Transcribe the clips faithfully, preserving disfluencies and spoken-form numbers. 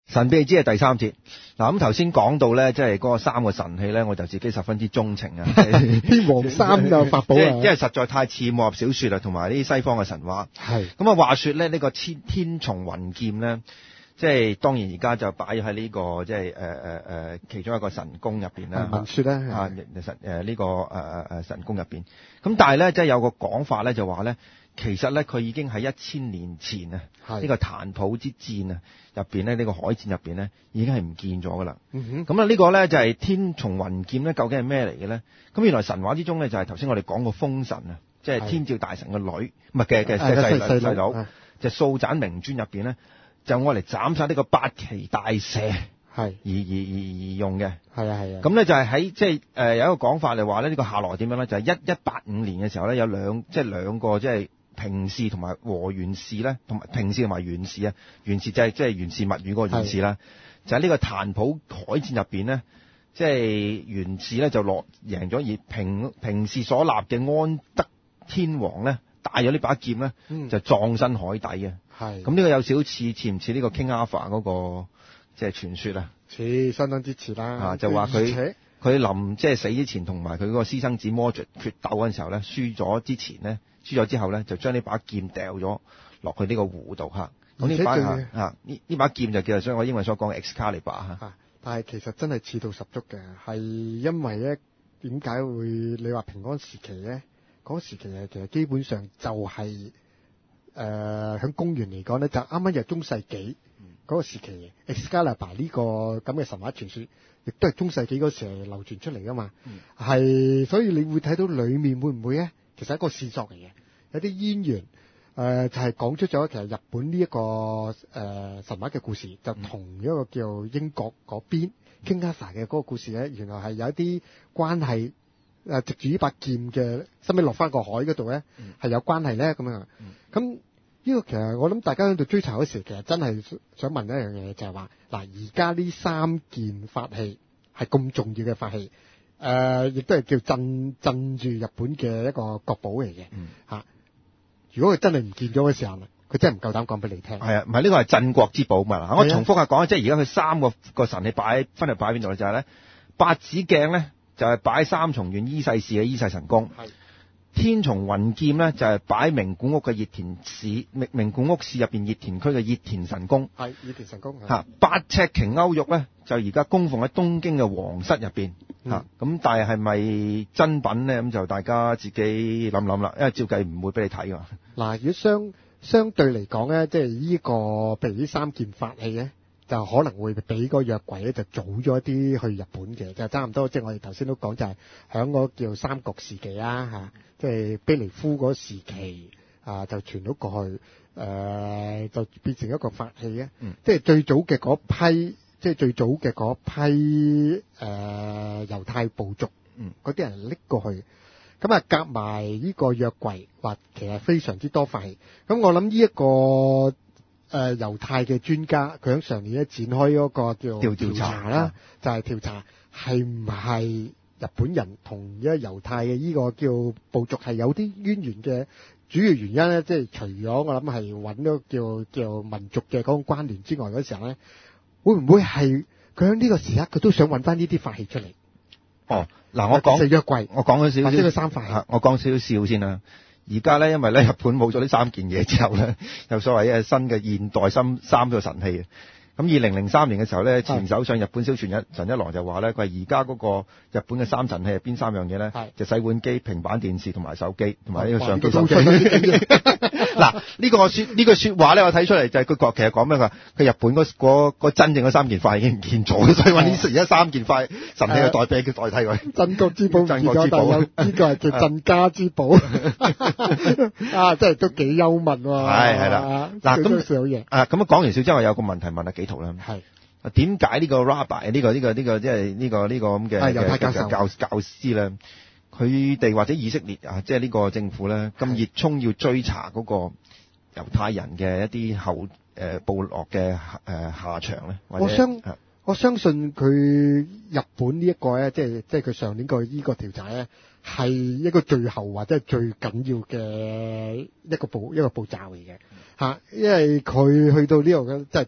神秘之夜第三節。嗱，咁頭先講到咧，即係嗰個三個神器咧，我就自己十分之鍾情啊。 天王三嘅法寶啊， 因為實在太似武俠小說啦，同埋呢啲西方嘅神話。 係咁啊，話說咧，呢個天天叢雲劍咧，即係當然而家就擺喺呢個即係誒誒誒其中一個神宮入邊啦。 文說咧啊，神誒呢個誒誒誒神宮入邊。咁但係咧，即係有個講法咧，就話咧。其實咧，佢已經喺一千年前啊，呢、這個彈譜之戰啊入邊咧，呢、這個海戰入邊咧，已經係唔見咗噶啦。咁、嗯、啊，呢個咧就係天叢雲劍咧，究竟係咩嚟嘅咧？咁原來神話之中咧，就係頭先我哋講過風神啊，即係天照大神嘅女，唔係嘅嘅細細細佬，就素斬明尊入邊咧，就愛嚟斬殺呢個八岐大蛇，係而而而而用嘅。 係啊係啊。咁咧就係喺即係誒有一個講法嚟話咧，呢、這個下來點樣咧？就係一一八五年嘅時候咧，有兩即係兩個即係。平氏同埋和源氏咧，同埋平氏同埋源氏啊，源氏就係即係源氏物語嗰個源氏啦，就喺呢個彈譜海戰入邊咧，即係源氏咧就落贏咗，而平平氏所立嘅安德天王咧帶咗呢把劍咧、嗯，就葬身海底嘅。係咁呢個有少少似似唔似呢個 King Arthur 嗰個即係傳說啊？ 似相當之似啦。啊， 就話佢佢臨即係死之前，同埋佢嗰個私生子魔爵決鬥嗰陣時候咧，輸咗之前咧。輸咗之後咧，就將呢把劍掉咗落去呢個湖度嚇。咁呢把嚇呢呢把劍就叫做所以我英文所講嘅 Excalibur 嚇。 但係其實真係似到十足嘅，係因為咧點解會你話平安時期咧？嗰、那個、時期誒其實基本上就係誒喺公元嚟講咧，就啱啱入中世紀嗰、那個時期。嗯、Excalibur 呢個咁嘅神話傳說，亦都係中世紀嗰時候流傳出嚟噶嘛。係、嗯，所以你會睇到裡面會唔會咧？其實係一個視作嚟嘅，有啲淵源，誒、呃、就係、是、講出咗其實日本呢、這、一個誒、呃、神話嘅故事，就同一個叫英國嗰邊 King Arthur 嘅嗰個故事咧，原來係有一啲關係，誒、呃、藉住呢把劍嘅，收尾落翻個海嗰度咧，係、嗯、有關係咧咁樣。咁呢個其實我諗大家喺度追查嗰時，其實真係想問一樣嘢，就係話嗱，而家呢三件法器係咁重要嘅法器。誒、呃，亦都係叫鎮鎮住日本嘅一個國寶嚟嘅，嚇、嗯啊。如果佢真係唔見咗嘅時候，佢真係唔夠膽講俾你聽。係啊，唔係呢個係鎮國之寶嘛。我重複下講，即係而家佢三個個神你擺分嚟擺喺邊度咧？就係、是、咧八子鏡咧，就係、是、擺三重縣伊勢市嘅伊勢神宮。係天叢雲劍咧，就係、是、擺名古屋嘅熱田市名名古屋市入邊熱田區嘅熱田神宮。係熱田神宮。嚇，八尺瓊勾玉咧，就而家供奉喺東京嘅皇室入邊。嚇、嗯，咁但係係咪真品咧？咁就大家自己諗諗啦，因為照計唔會俾你睇㗎。嗱，如果相相對嚟講咧，即係呢個譬如呢三件法器咧，就可能會比個約櫃咧就早咗一啲去日本嘅，就差唔多。即係我哋頭先都講，就係響嗰叫三國時期啦嚇，即係卑彌呼嗰時期啊，就傳到過去，誒、呃、就變成一個法器咧、嗯。即係最早嘅嗰批。即係最早嘅嗰批誒猶太部族，嗯，嗰啲人拎過去，咁啊夾埋呢個約櫃，話其實非常之多法器。咁我諗呢一個誒猶、呃、太嘅專家，佢喺上年咧展開嗰個叫調調查啦，就係、是、調查係唔係日本人同呢個猶太嘅呢個叫部族係有啲淵源嘅主要原因咧，即係除咗我諗係揾咗叫叫民族嘅嗰種關聯之外，嗰時候咧。會唔會係佢喺呢個時刻佢都想揾翻呢啲法器出嚟？哦，嗱，我講約櫃，我講咗少少，呢個三法器，我講少少笑先啦。而家咧，因為咧日本冇咗呢三件嘢之後咧，有所謂嘅新嘅現代新三個神器。咁二零零三年嘅時候咧，前首相日本小泉一陳一郎就話咧，佢係而家嗰個日本嘅三神器係邊三樣嘢咧？就洗碗機、平板電視同埋手機，同埋呢個相機手機。嗱，呢、呢個說呢句說話咧，我睇出嚟就係佢其實講咩？佢佢日本嗰、嗰個真正嗰三件法已經唔見咗，所以話呢而家三件法神器嘅代替叫代替佢。鎮國之寶，鎮國之寶，呢個係叫鎮家之寶。啊，真係都幾幽默喎。係係啦，嗱咁啊咁講完笑之後，有個問題問下幾圖啦。係點解呢個 Rabbi 呢個呢個呢個即係呢個呢個咁嘅猶太教授教教師咧？佢哋或者以色列啊，即係呢個政府咧，咁熱衷要追查嗰個猶太人嘅一啲後誒、呃、部落嘅誒、呃、下場咧。我相我相信佢日本呢一個咧，即係即係佢上年個呢個調查咧，係一個最後或者係最緊要嘅一個步一個步驟嚟嘅嚇，因為佢去到呢度嘅即係即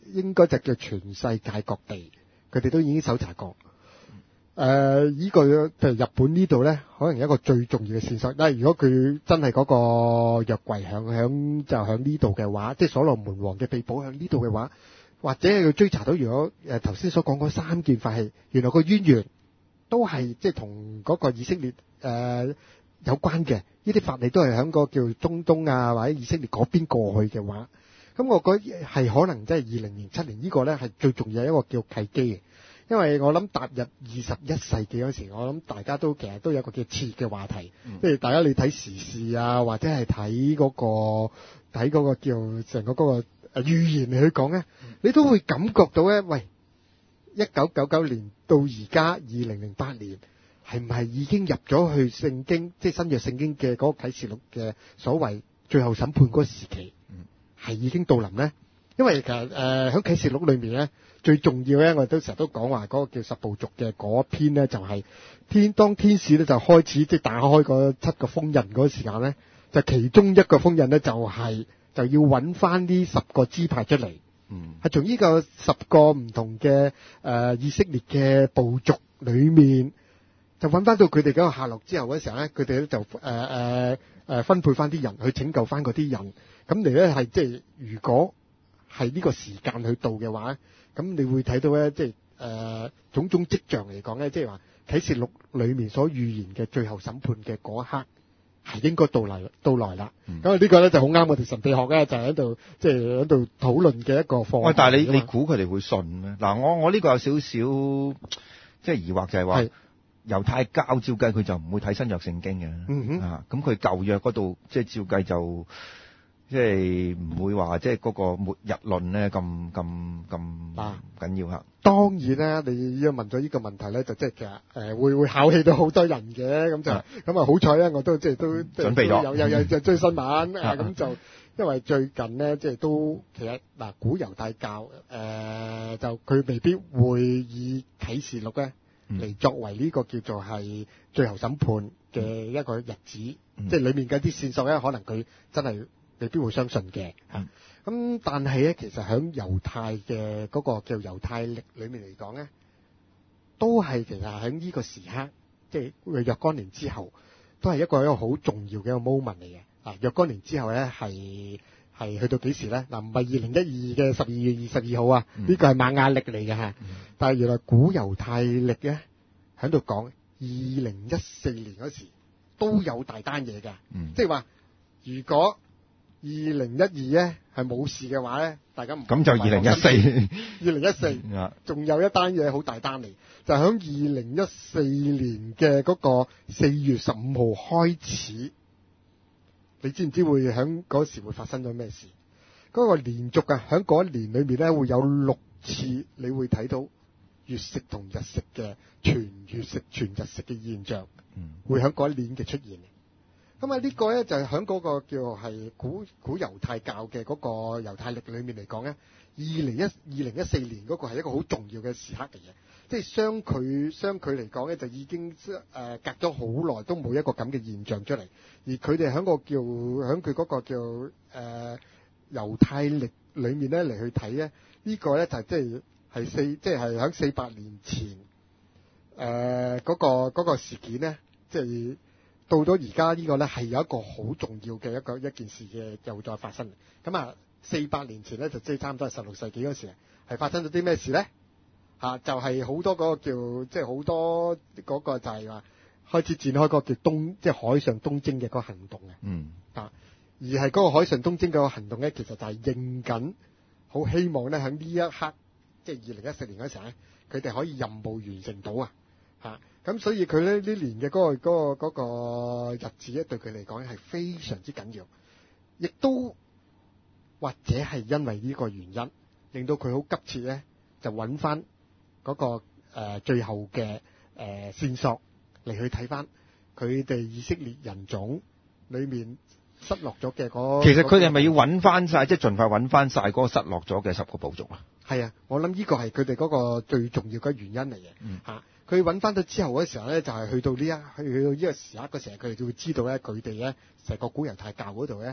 應該就叫全世界各地，佢哋都已經搜查過。誒、呃，依、這個譬如日本呢度咧，可能一個最重要嘅線索。但係如果佢真係嗰個約櫃響響就響呢度嘅話，即係所羅門王嘅秘寶響呢度嘅話，或者佢追查到，如果誒頭先所講嗰三件法器，原來個淵源都係即係同嗰個以色列誒、呃、有關嘅，呢啲法器都係響個叫中東啊或者以色列嗰邊過去嘅話，咁我覺得係可能即係二零零七年呢個咧係最重要一個叫契機嘅。因為我諗踏入二十一世紀嗰時，我諗大家都其實都有個叫熾嘅話題，即係、嗯、大家你睇時事啊，或者係睇嗰個睇嗰個叫成個嗰個預言嚟去講咧，嗯、你都會感覺到咧，喂，一九九九年到而家二零零八年，係唔係已經入咗去聖經，即係新約聖經嘅嗰個啟示錄嘅所謂最後審判嗰個時期，係、嗯、已經到臨咧？因為其實誒喺啟示錄裏面咧。最重要咧，我哋都成日都講話嗰個叫十部族嘅嗰篇咧，就係、是、天當天使咧就開始即係打開嗰七個封印嗰個時間咧，就其中一個封印咧就係、是、就要揾翻呢十個支派出嚟，嗯，係從呢個十個唔同嘅誒、呃、以色列嘅部族裏面，就揾翻到佢哋嗰個下落之後嘅時候咧，佢哋咧就誒誒誒分配翻啲人去拯救翻嗰啲人，咁嚟咧係即係如果係呢個時間去到嘅話。咁你會睇到咧，即係誒種種跡象嚟講咧，即係話啟示錄裏面所預言嘅最後審判嘅嗰一刻係應該到嚟到來啦。咁啊呢個咧就好啱我哋神秘學咧，就喺度即係喺度討論嘅一個課題。喂， 但係你你估佢哋會信咩？嗱，我我呢個有少少即係疑惑，就係話猶太教照計佢就唔會睇新約聖經嘅，嗯哼啊，咁佢舊約嗰度即係照計就。即係唔會話即係嗰個末日論咧咁咁咁緊要嚇。 當然啦，你要問咗呢個問題咧，就即係其實誒會會考起到好多人嘅，咁就咁啊好彩咧，我都即係都準備咗， 有有有有追新聞啊，咁就因為最近咧即係都其實嗱古猶太教誒就佢未必會以啟示錄咧嚟作為呢個叫做係最後審判嘅一個日子，即係裡面嘅啲線索咧，可能佢真係。未必會相信嘅嚇，咁、嗯、但係咧，其實喺猶太嘅嗰個叫猶太歷裏面嚟講咧，都係其實喺呢個時刻，即係若干年之後，都係一個一個好重要嘅一個 moment 嚟嘅。啊，若干年之後咧，係係去到幾時咧？嗱、啊，唔係二零一二嘅十二月二十二號啊，呢、嗯、個係瑪雅歷嚟嘅嚇。嗯、但係原來古猶太歷咧喺度講二零一四年嗰時都有大單嘢㗎，嗯、即係話如果二零一二咧係冇事嘅話咧，大家唔咁就二零一四，二零一四，仲有一單嘢好大單嚟，就喺二零一四年嘅嗰個四月十五號開始，你知唔知會喺嗰時會發生咗咩事？嗰、嗰個連續啊，喺嗰一年裏面咧會有六次，你會睇到月食同日食嘅全月食、全日食嘅現象，嗯、會喺嗰一年嘅出現。咁啊，呢個咧就係喺嗰個叫係古古猶太教嘅嗰個猶太歷裏面嚟講咧，二零一二零一四年嗰個係一個好重要嘅時刻嚟嘅，即係相距相距嚟講咧，就已經誒、呃、隔咗好耐都冇一個咁嘅現象出嚟，而佢哋喺個叫喺佢嗰個叫誒、呃、猶太歷裏面咧嚟去睇咧，呢、這個咧就係即係係四即係係喺四百年前誒嗰、呃那個嗰、那個事件咧，即係。到咗而家呢個咧係有一個好重要嘅一個一件事嘅又再發生。咁啊，四百年前咧就即係差唔多係十六世紀嗰時，係發生咗啲咩事咧？嚇、啊，就係、是、好多嗰個叫即係好多嗰個就係話開始展開嗰個叫東即係海上東征嘅嗰個行動嘅。嗯。啊，而係嗰個海上東征嗰個行動咧，其實就係應緊好希望咧喺呢一刻，即係二零一四年嗰時咧，佢哋可以任務完成到啊！嚇。咁所以佢咧呢年嘅嗰、嗰個嗰、嗰個嗰個、日子咧，對佢嚟講係非常之緊要，亦都或者係因為呢個原因，令到佢好急切咧，就揾翻嗰個、呃、最後嘅誒、呃、線索嚟去睇翻佢哋以色列人種裏面失落咗嘅嗰。 其實佢哋係咪要揾翻晒，即係盡快揾翻晒嗰個失落咗嘅十個部族啊？ 係啊，我諗呢個係佢哋嗰個最重要嘅原因嚟嘅。嗯。嚇。佢揾翻到之後嗰時候咧，就係、是、去到呢一去去到呢個時刻嗰時候，佢哋就會知道咧，佢哋咧成個古猶太教嗰度咧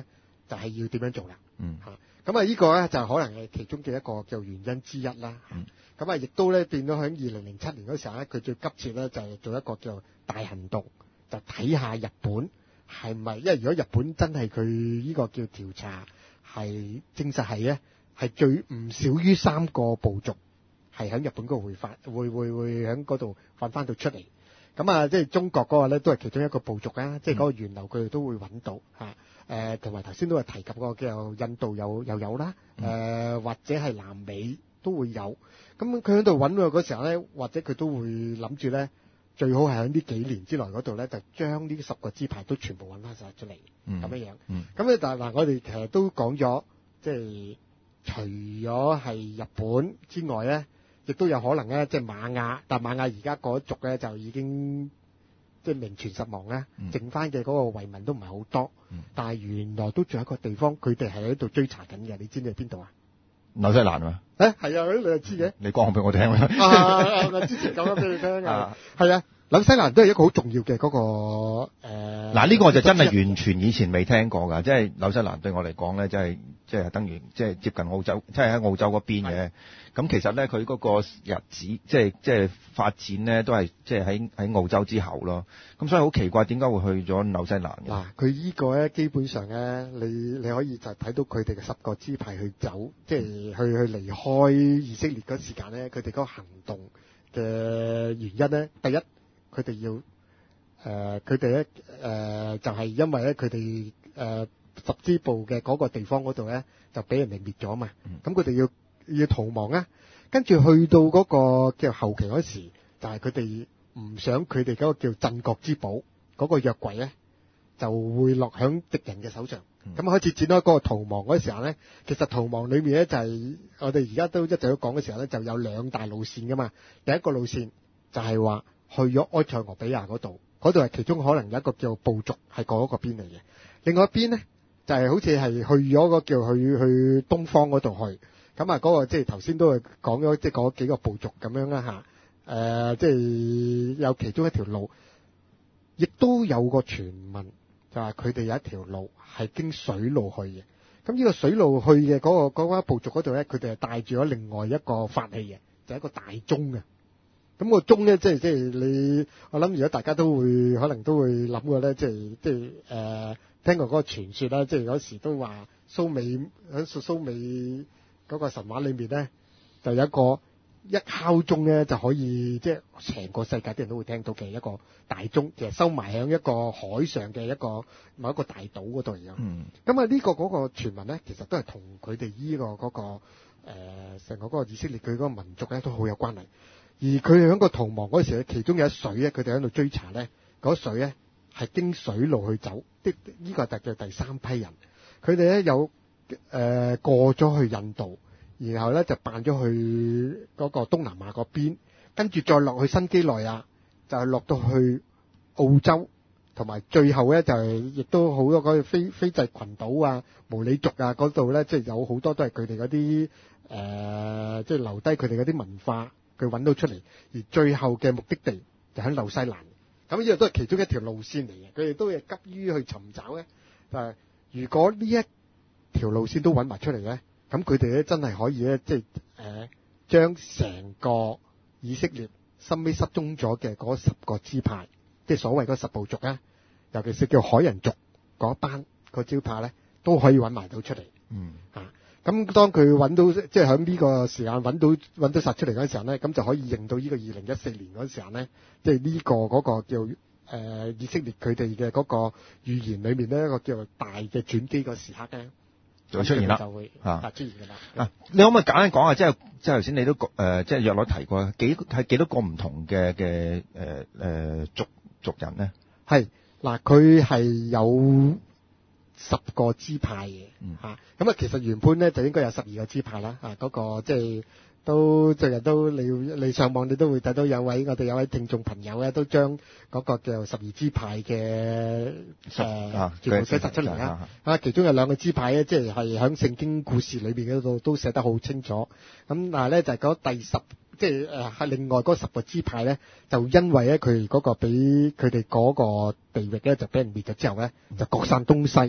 就係、是、要點樣做啦。 嗯嚇，咁啊呢個咧就可能係其中嘅一個叫原因之一啦。咁啊亦都咧變咗喺二零零七年嗰時候咧，佢最急切咧就係做一個叫大行動，就睇下日本係咪，因為如果日本真係佢呢個叫調查係證實係咧，係最唔少於三個部族係喺日本嗰度會發會會會喺嗰度揾翻到出嚟。咁啊，即係中國嗰個咧都係其中一個部族啊，即係嗰個源流佢哋都會揾到嚇。誒同埋頭先都係提及過叫印度有又有啦，誒、呃、或者係南美都會有。咁佢喺度揾佢嗰時候咧，或者佢都會諗住咧，最好係喺呢幾年之內嗰度咧，就將呢十個支派都全部揾翻晒出嚟，咁、嗯、樣樣。咁、嗯、咧，但係嗱，我哋其實都講咗，即係除咗係日本之外咧，亦都有可能咧，即係瑪雅，但瑪雅而家嗰一族咧就已經即係名存實亡啦，嗯、剩翻嘅嗰個遺民都唔係好多。嗯、但係原來都仲有一個地方，佢哋係喺度追查緊嘅，你知唔知係邊度啊？ 紐西蘭啊？ 誒係啊，你又知嘅？ 你講俾我聽啦。 啊，我之前講咗俾你聽啊。係啊，紐西蘭都係一個好重要嘅嗰、嗰個誒。嗱、 呃，呢、呢個就真係完全以前未聽過㗎，即係紐西蘭對我嚟講咧，即係即係等於即係接近澳洲，即係喺澳洲嗰邊嘅。咁其實咧，佢嗰個日子即係即係發展咧，都係即係喺喺澳洲之後咯。咁所以好奇怪，點解會去咗紐西蘭嘅？ 嗱，佢依個咧基本上咧，你你可以就睇到佢哋嘅十個支派去走，即係去去離開以色列嗰時間咧，佢哋嗰個行動嘅原因咧，第一佢哋要誒，佢哋咧誒就係因為咧佢哋誒十支部嘅嗰個地方嗰度咧就俾人哋滅咗嘛，咁佢哋要。要逃亡啊！跟住去到嗰個叫後期嗰時，就係佢哋唔想佢哋嗰個叫鎮國之寶嗰、嗰個約櫃咧，就會落響敵人嘅手上。咁、嗯、開始展開嗰個逃亡嗰時候咧，其實逃亡裏面咧就係、係、我哋而家都一直都講嘅時候咧，就有兩大路線噶嘛。第一個路線就係話去咗埃塞俄比亞嗰度，嗰度係其中可能有一個叫部族係嗰個邊嚟嘅。另外一邊咧就係、係、好似係去咗個叫去去東方嗰度去。咁啊，嗰個即係頭先都係講咗，即係嗰幾個部族咁樣啦嚇。誒、呃，即係有其中一條路，亦都有個傳聞，就係佢哋有一條路係經水路去嘅。咁呢個水路去嘅嗰、嗰個嗰、嗰個部族嗰度咧，佢哋係帶住咗另外一個法器嘅，就係、係、一個大鐘嘅。咁、個鐘咧，即係即係你，我諗如果大家都會可能都會諗過咧，即係即係誒、呃、聽過嗰個傳說啦，即係嗰時都話蘇美喺蘇美。嗰個神話裏面咧，就有一個一敲鐘咧就可以，即係成個世界啲人都會聽到嘅一個大鐘，其實收埋喺一個海上嘅一個某一個大島嗰度嚟嘅。嗯。咁啊，呢個嗰個傳聞咧，其實都係同佢哋依個嗰個誒成個嗰個以色列佢嗰個民族咧都好有關係。而佢哋喺個逃亡嗰時咧，其中有一水咧，佢哋喺度追查咧，嗰水咧係經水路去走，啲呢個係第第三批人，佢哋咧有。誒、呃、過咗去印度，然後咧就扮咗去嗰個東南亞嗰邊，跟住再落去新幾內亞，就係落到去澳洲，同埋最後咧就係、是、亦都好多嗰個非非洲群島啊、毛里族啊嗰度咧，即係有好多都係佢哋嗰啲誒，即係留低佢哋嗰啲文化，佢揾到出嚟，而最後嘅目的地就喺紐西蘭。咁呢個都係其中一條路線嚟嘅，佢哋都係急於去尋找咧。就係如果呢一條路線都揾埋出嚟咧，咁佢哋咧真係可以咧，即係誒將成個以色列深尾失蹤咗嘅嗰十個支派，即係所謂嗰十部族咧，尤其是叫海人族嗰班個支派咧，都可以揾埋到出嚟。嗯，嚇、啊，咁當佢揾到，即係喺呢個時間揾到揾到殺出嚟嗰陣時候咧，咁就可以認到呢個二零一四年嗰陣時候咧，即係呢個嗰個叫誒、呃、以色列佢哋嘅嗰個預言裏面咧一個叫做大嘅轉機個時刻咧。 就會出現啦， 就會啊出現㗎啦。 啊，你可唔可以簡單講下，即係即係頭先你都誒、呃，即係約略提過幾係幾多個唔同嘅嘅誒誒族族人咧？係嗱，佢係有十個支派嘅嚇，咁啊，其實原本咧就應該有十二個支派啦。啊，嗰、那個即係都最近都你你上網你都會睇到有位我哋有位聽眾朋友咧，都將嗰個叫十二支派嘅誒、呃、全部寫曬出嚟啦。啊，其中有兩個支派咧，即係係喺聖經故事裏邊嗰度都寫得好清楚。咁但係咧就係、是、嗰第十，即係誒係另外嗰十個支派咧，就因為咧佢嗰個俾佢哋嗰個地域咧就俾人滅咗之後咧，就各散東西。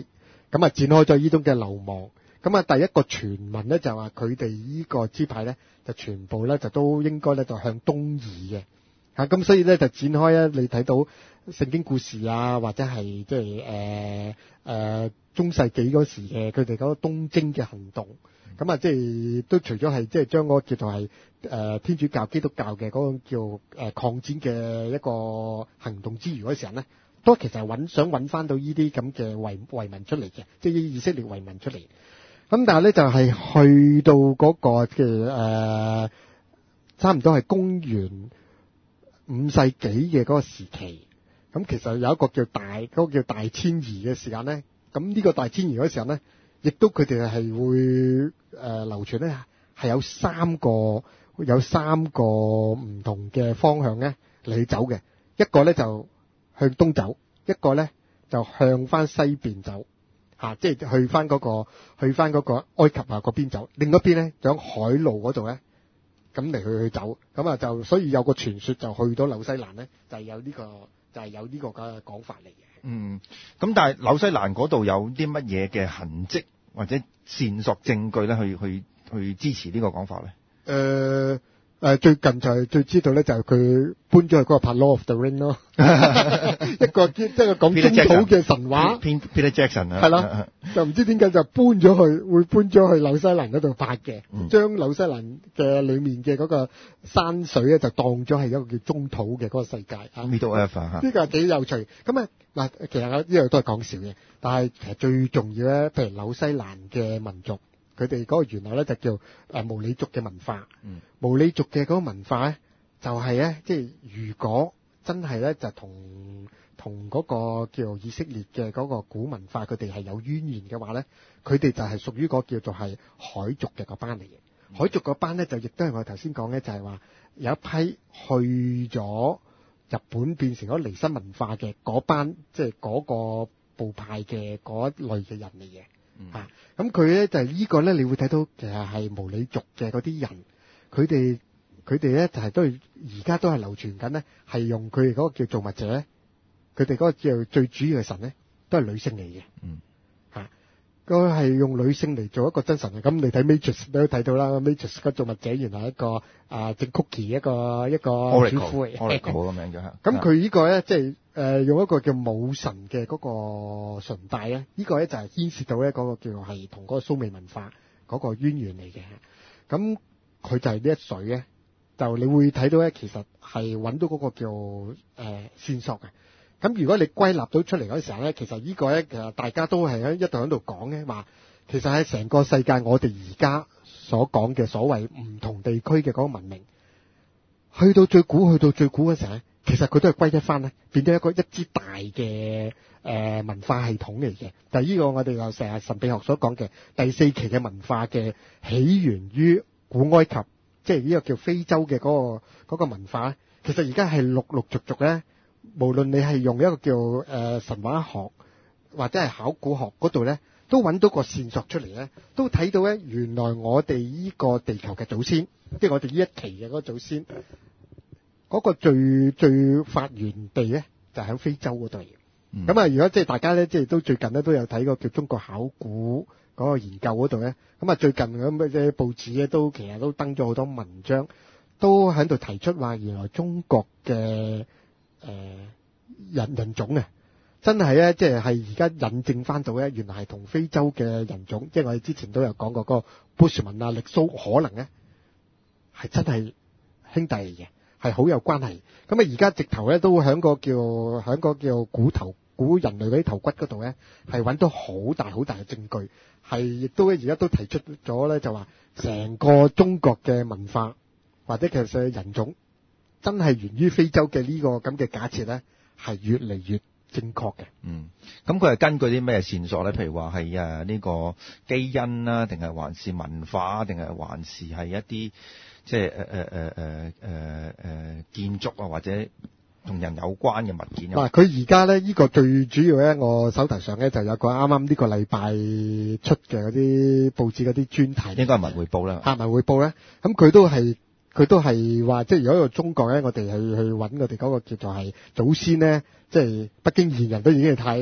咁啊展開咗呢種嘅流亡。咁啊第一個傳聞咧就話佢哋呢個支派咧就全部咧就都應該咧就向東移嘅。嚇咁所以咧就展開咧你睇到聖經故事啊，或者係即係誒誒中世紀嗰時嘅佢哋嗰個東征嘅行動。咁啊，即係都除咗係即係將嗰個叫做係誒天主教、基督教嘅嗰個叫誒擴展嘅一個行動之餘嗰時候咧，都其實係揾想揾翻到呢啲咁嘅遺遺民出嚟嘅，即係以色列遺民出嚟。咁但係咧就係去到嗰個嘅誒差唔多係公元五世紀嘅嗰個時期，咁其實有一個叫大嗰個叫大遷移嘅時間咧，咁呢個大遷移嗰時候咧，亦都佢哋係會誒流傳咧，係有三個有三個唔同嘅方向咧嚟走嘅。一個咧就向東走，一個咧就向翻西邊走，嚇、啊，即係去翻嗰、嗰個去翻嗰個埃及啊嗰邊走。另一邊咧就喺海路嗰度咧，咁嚟去去走。咁啊就所以有個傳說就去到紐西蘭咧，就係、有呢、呢個就係、有呢個嘅講法嚟嘅。 嗯，咁但係紐西蘭嗰度有啲乜嘢嘅痕跡或者線索證據咧，去去去支持呢個講法咧？ 誒、呃呃、最近就係最知道咧，就係佢搬咗去嗰個拍《Lord of the Ring》咯，一個即係講中土嘅神話。 Peter Jackson 啊， 係啦，就唔知點解就搬咗去，會搬咗去紐西蘭嗰度拍嘅， 嗯、將紐西蘭嘅裡面嘅嗰個山水咧，就當咗係一個叫中土嘅嗰個世界啊。 Middle Earth 啊， 呢個係幾有趣。咁啊嗱，其實呢樣都係講笑嘅，但係其實最重要咧，譬如紐西蘭嘅民族。佢哋嗰個原來咧就叫誒毛里族嘅文化， 嗯、 毛里族嘅嗰個文化咧就係咧，即係如果真係咧就同同嗰個叫以色列嘅嗰個古文化，佢哋係有淵源嘅話咧，佢哋就係屬於嗰個叫做係海族嘅嗰班嚟嘅。嗯、海族嗰班咧就亦都係我頭先講咧，就係話有一批去咗日本變成咗離心文化嘅嗰班，即係嗰個部派嘅嗰一類嘅人嚟嘅。 嗯、 啊，咁佢咧就係、是、呢個咧，你會睇到其實係毛里族嘅嗰啲人，佢哋佢哋咧就係、是、都係而家都係流傳緊咧，係用佢哋嗰個叫造物者，佢哋嗰個叫最主要嘅神咧，都係女性嚟嘅。 嗯， 嚇，佢係用女性嚟做一個真神嘅。咁你睇 Matrix 都睇到啦 ，Matrix 個造物者原來係一個啊正 Cookie 一個一個主婦嚟 Oracle 個名就係。 咁佢呢個咧即係。誒、呃、用一個叫母神嘅嗰個崇拜咧，呢、這個咧就係牽涉到咧嗰個叫係同嗰個蘇美文化嗰個淵源嚟嘅。咁佢就係呢一水咧，就你會睇到咧，其實係揾到嗰個叫誒、呃、線索嘅。咁如果你歸納到出嚟嗰時候咧，其實呢個咧其實大家都係喺一度喺度講嘅話，其實喺成個世界我哋而家所講嘅所謂唔同地區嘅嗰個文明，去到最古去到最古嘅時候咧。其實佢都係歸一翻咧，變咗一個一支大嘅誒、呃、文化系統嚟嘅。就係呢個我哋又成日神秘學所講嘅第四期嘅文化嘅起源於古埃及，即係呢個叫非洲嘅嗰、嗰個嗰個文化咧。其實而家係陸陸續續咧，無論你係用一個叫誒、呃、神話學或者係考古學嗰度咧，都揾到個線索出嚟咧，都睇到咧原來我哋呢個地球嘅祖先，即係我哋呢一期嘅嗰個祖先。嗰個最最發源地咧，就喺、是、非洲嗰度。咁啊、嗯，如果即係大家咧，即係都最近咧都有睇過叫中國考古嗰個研究嗰度咧。咁啊，最近咁嘅即係報紙咧，都其實都登咗好多文章，都喺度提出話，原來中國嘅誒、呃、人人種啊，真係咧，即係係而家引證翻到咧，原來係同非洲嘅人種，即係我哋之前都有講過嗰個 Bushman 啊、力蘇可能咧係真係兄弟嚟嘅。係好有關係，咁啊而家直頭咧都喺個叫喺個叫骨頭古人類嗰啲頭骨嗰度咧，係揾到好大好大嘅證據，係亦都而家都提出咗咧，就話成個中國嘅文化或者其實人種真係源於非洲嘅呢個咁嘅假設咧，係越嚟越正確嘅。 嗯，咁佢係根據啲咩線索咧？譬如話係誒呢個基因啦，定係還是文化，定係還是係一啲即係誒誒誒誒誒誒建築啊，或者同人有關嘅物件。 嗱，佢而家咧呢個最主要咧，我手頭上咧就有個啱啱呢個禮拜出嘅嗰啲報紙嗰啲專題， 應該係文匯報啦。 嚇，文匯報咧，咁佢都係佢都係話，即係如果喺中國咧，我哋去去揾我哋嗰個叫做係祖先咧，即係北京猿人都已經係太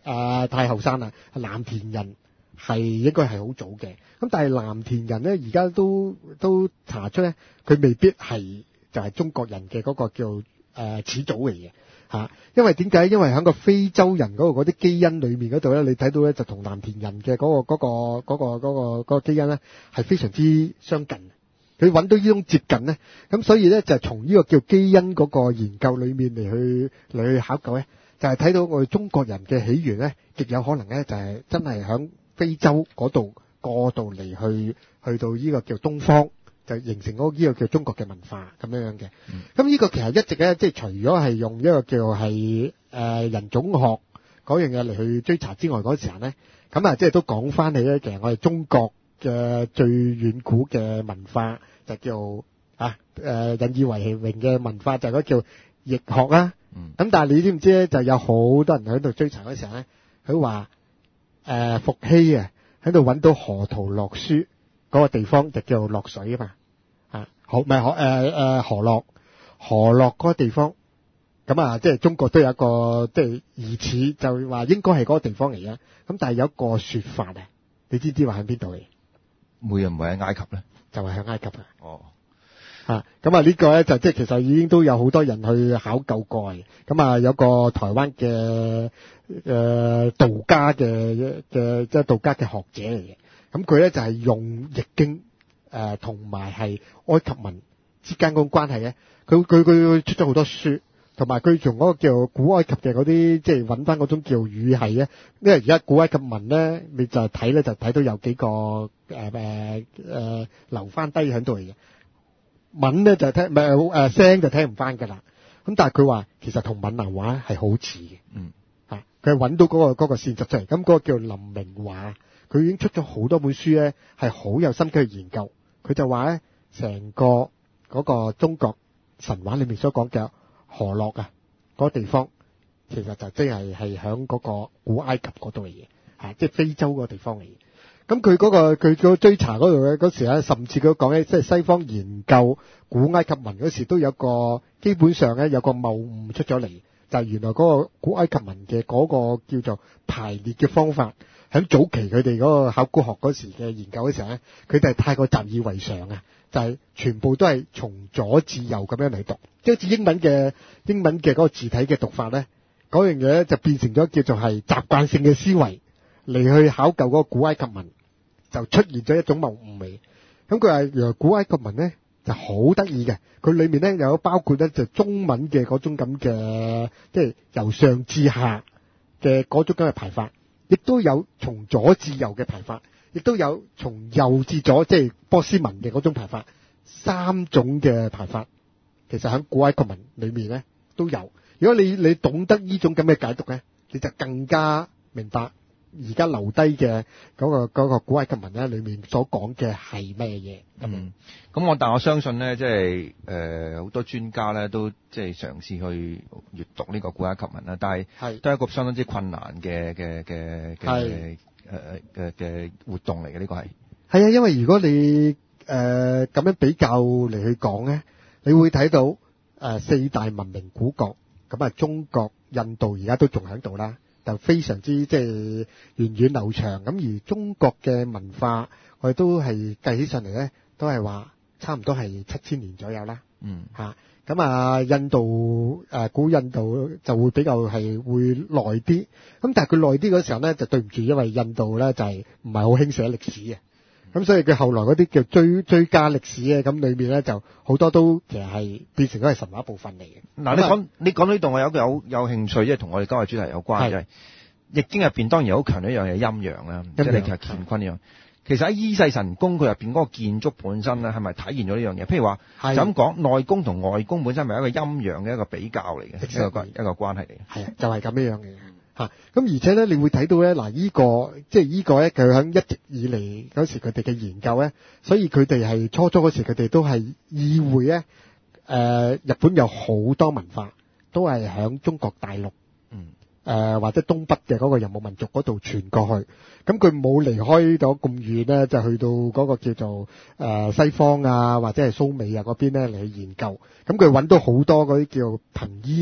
呃、太後生啦，藍田人係應該係好早嘅。咁但係藍田人咧，而家都都查出咧，佢未必係就係中國人嘅嗰個叫誒、呃、始祖嚟嘅嚇。因為點解？因為喺個非洲人嗰個嗰啲基因裏面嗰度咧，你睇到咧就同藍田人嘅嗰、個嗰、個嗰、個嗰、個嗰、個基因咧係非常之相近。佢揾到呢種接近咧，咁所以咧就係從呢個叫基因嗰個研究裏面嚟去嚟去考究咧，就係睇到我哋中國人嘅起源咧，極有可能咧就係真係喺非洲嗰度過渡嚟去去到呢個叫東方，就形成嗰呢個叫中國嘅文化咁樣樣嘅。咁呢、嗯、個其實一直咧，即係除咗係用一個叫係誒人種學嗰樣嘢嚟去追查之外，嗰時候咧，咁啊即係都講翻起咧，其實我哋中國嘅最遠古嘅文化就叫啊誒、呃、引以為榮嘅文化就係嗰叫易學啦。咁、嗯、但係你知唔知咧？就有好多人喺度追查嗰時候咧，佢話誒伏羲啊喺度揾到河圖洛書嗰個地方就叫洛水啊嘛啊好唔係河誒誒河洛河洛嗰個地方。咁啊，即係中國都有一個即係疑似，就話應該係嗰個地方嚟嘅。咁但係有一個說法啊，你知唔知話喺邊度嚟？ 每人唔係喺埃及咧， 就係喺埃及啊。 哦， 啊，咁啊呢個咧就即係其實已經都有好多人去考究過嘅。咁啊有個台灣嘅誒道家嘅嘅即係道家嘅學者嚟嘅。咁佢咧就係用易經誒同埋係埃及文之間嗰個關係咧，佢佢佢出咗好多書。同埋佢從嗰個叫古埃及嘅嗰啲，即係揾翻嗰種叫語系咧。因為而家古埃及文咧，你就睇咧就睇到有幾個誒誒誒留翻低喺度嚟嘅文咧就聽唔係誒聲就聽唔翻㗎啦。咁但係佢話其實同閩南話係好似嘅。嗯，嚇佢係揾到嗰、嗰個嗰、嗰個線索出嚟。咁、那、嗰個叫林明華，佢已經出咗好多本書咧，係好有心機去研究。佢就話咧，成個嗰個中國神話裏面所講嘅河洛啊，嗰、那個地方其實就即係係響嗰個古埃及嗰度嚟嘅，嚇、啊，即係非洲嗰個地方嚟嘅。咁佢嗰個佢個追查嗰度咧，嗰時咧，甚至佢講咧，即係西方研究古埃及文嗰時都有個基本上咧有個謬誤出咗嚟，就係、是、原來嗰個古埃及文嘅嗰個叫做排列嘅方法，喺早期佢哋嗰個考古學嗰時嘅研究嘅時候咧，佢哋係太過習以為常啊。就係全部都係從左至右咁樣嚟讀，即係好似英文嘅英文嘅嗰個字體嘅讀法咧，嗰樣嘢咧就變成咗叫做係習慣性嘅思維嚟去考究嗰個古埃及文，就出現咗一種謬誤嚟。咁佢話原來古埃及文咧就好得意嘅，佢裏面咧有包括咧就中文嘅嗰種咁嘅，即係由上至下嘅嗰種咁嘅排法，亦都有從左至右嘅排法。亦都有從右至左，即係波斯文嘅嗰種排法，三種嘅排法，其實喺古埃及文裏面咧都有。如果你你懂得呢種咁嘅解讀咧，你就更加明白而家留低嘅嗰個嗰個古埃及文咧裏面所講嘅係咩嘢。 嗯，咁我但我相信咧，即係誒好多專家咧都即係嘗試去閱讀呢個古埃及文啦，但係係都係一個相當之困難嘅嘅嘅嘅。誒誒嘅嘅活動嚟嘅，呢個係係啊，因為如果你誒咁、呃、樣比較嚟去講咧，你會睇到誒、呃、四大文明古國，咁啊中國、印度而家都仲喺度啦，就非常之即係源遠流長。咁而中國嘅文化，我哋都係計起上嚟咧，都係話差唔多係七千年左右啦。嗯，嚇咁啊，印度誒、呃、古印度就會比較係會耐啲。咁但係佢耐啲嗰時候咧，就對唔住，因為印度咧就係唔係好興寫歷史嘅。咁所以佢後來嗰啲叫追追加歷史嘅，咁裏面咧就好多都其實係變成咗係神話部分嚟嘅。 嗱、嗯，你講你講呢度，我有個有有興趣，即係同我哋今日主題有關，就係、是《易經》入邊當然好強一樣嘢陰陽啦，即係你其實乾坤一樣。其實喺伊勢神宮佢入邊嗰個建築本身咧，係咪體現咗呢樣嘢？譬如話就咁講，內宮同外宮本身係咪一個陰陽嘅一個比較嚟嘅，一個一個關係嚟嘅。係啊，就係咁樣樣嘅嚇。咁而且咧，你會睇到咧，嗱、這、依個即係依個咧，佢喺一直以嚟嗰時佢哋嘅研究咧，所以佢哋係初初嗰時佢哋都係意會咧，誒、呃、日本有好多文化都係喺中國大陸。嗯。誒、呃、或者東北嘅嗰個游牧民族嗰度傳過去，咁佢冇離開咗咁遠咧，就去到嗰個叫做誒、呃、西方啊，或者係蘇美啊嗰邊咧嚟去研究。咁佢揾到好多嗰啲叫瀕衣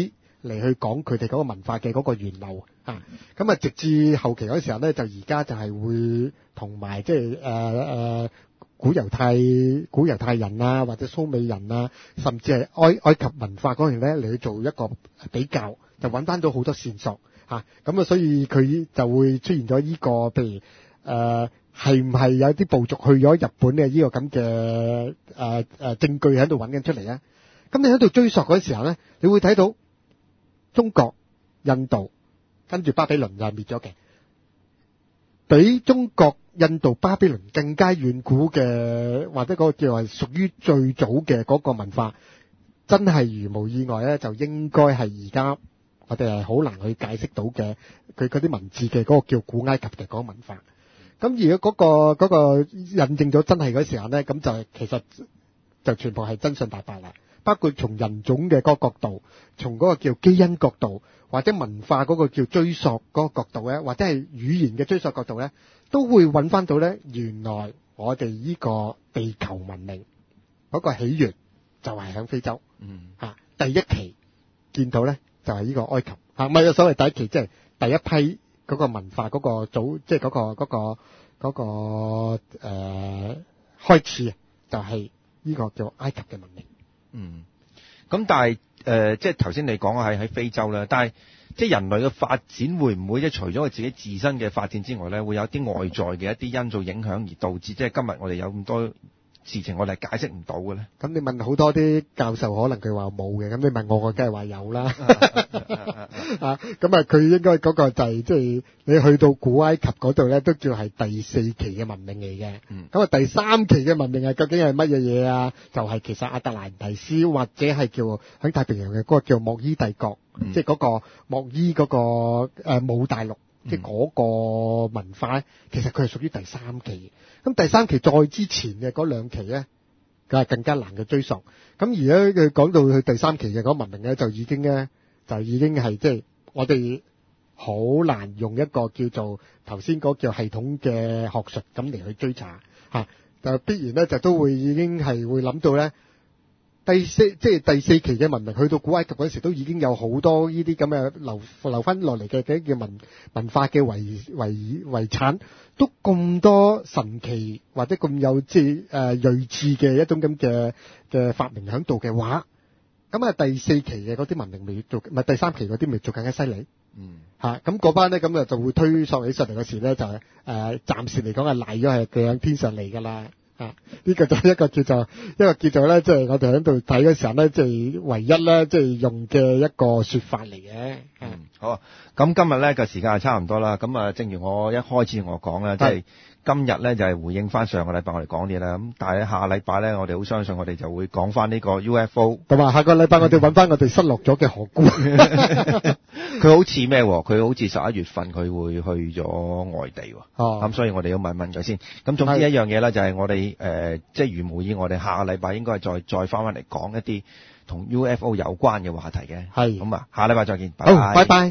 嚟去講佢哋嗰個文化嘅嗰個源流啊。咁啊，直至後期嗰時候咧，就而家就係會同埋即係誒誒古猶太古猶太人啊，或者蘇美人啊，甚至係埃埃及文化嗰樣咧嚟去做一個比較，就揾翻到好多線索嚇。咁啊，所以佢就會出現咗呢個譬如誒係唔係有啲部族去咗日本嘅呢個咁嘅誒誒證據喺度揾緊出嚟啊？咁你喺度追溯嗰時候咧，你會睇到中國、印度跟住巴比倫就係滅咗嘅，比中國、印度、巴比倫更加遠古嘅，或者嗰個叫係屬於最早嘅嗰個文化，真係如無意外咧，就應該係而家我哋係好難去解釋到嘅，佢嗰啲文字嘅嗰個叫古埃及嘅嗰個文化。咁如果嗰個嗰個印證咗真係嗰時候咧，咁就其實就全部係真相大白啦。包括從人種嘅嗰個角度，從嗰個叫基因角度，或者文化嗰個叫追溯嗰個角度咧，或者係語言嘅追溯角度咧，都會揾翻到咧，原來我哋呢個地球文明嗰個起源就係喺非洲。嗯，嚇第一期見到咧就係呢個埃及嚇，唔係所謂第一期，即係第一批嗰個文化嗰個組，即係嗰個嗰個嗰個誒開始，就係呢個叫埃及嘅文明。 嗯，咁但係誒、呃，即係頭先你講係喺非洲啦，但係即係人類嘅發展會唔會即係除咗佢自己自身嘅發展之外咧，會有啲外在嘅一啲因素影響而導致即係今日我哋有咁多事情我哋解釋唔到嘅咧？ 咁你問好多啲教授，可能佢話冇嘅，咁你問我，我梗係話有啦。啊，咁啊，佢應該嗰個就係即係你去到古埃及嗰度咧，都叫係第四期嘅文明嚟嘅。嗯。咁啊，第三期嘅文明係究竟係乜嘢嘢啊？就係、是、其實亞特蘭提斯或者係叫喺太平洋嘅嗰個叫莫伊帝國，嗯、即係嗰個莫伊嗰、嗰個誒姆、呃、大陸，嗯、即係嗰個文化咧，其實佢係屬於第三期。咁第三期再之前嘅嗰兩期咧，梗係更加難嘅追溯。咁而家佢講到佢第三期嘅嗰個文明咧，就已經咧就已經係即係我哋好難用一個叫做頭先嗰個叫系統嘅學術咁嚟去追查嚇，就必然咧就都會已經係會諗到咧第四即係第四期嘅文明去到古埃及嗰時，都已經有好多呢啲咁嘅留留翻落嚟嘅嘅叫文文化嘅遺遺遺產，都咁多神奇或者咁有即係誒睿智嘅一種咁嘅嘅發明喺度嘅話，咁啊第四期嘅嗰啲文明未做，唔係第三期嗰啲未做更加犀利。嗯，嚇咁嗰班咧咁啊就會推索起上嚟嘅時咧，就係、是、誒、呃、暫時嚟講係賴咗係佢喺天上嚟㗎啦。啊！呢、這個就係一個叫做一個叫做咧，即、就、係、是、我哋喺度睇嘅時候咧，即、就、係、是、唯一咧，即、就、係、是、用嘅一個説法嚟嘅。 嗯，好啊。咁今日咧個時間係差唔多啦。咁啊，正如我一開始我講啦，即係今日咧就係、是、回應翻上個禮拜我哋講啲啦。咁但係下個禮拜咧，我哋好相信我哋就會講翻呢個 U F O。同埋下個禮拜我哋揾翻我哋失落咗嘅河姑。佢好似咩？佢好似十一月份佢會去咗外地喎。哦。咁所以我哋要問問佢先。咁總之一樣嘢咧，就係我哋誒，即係如無意，我哋下個禮拜應該係再再翻翻嚟講一啲同 U F O 有關嘅話題嘅。係。咁啊，下禮拜再見。拜拜。好，拜拜。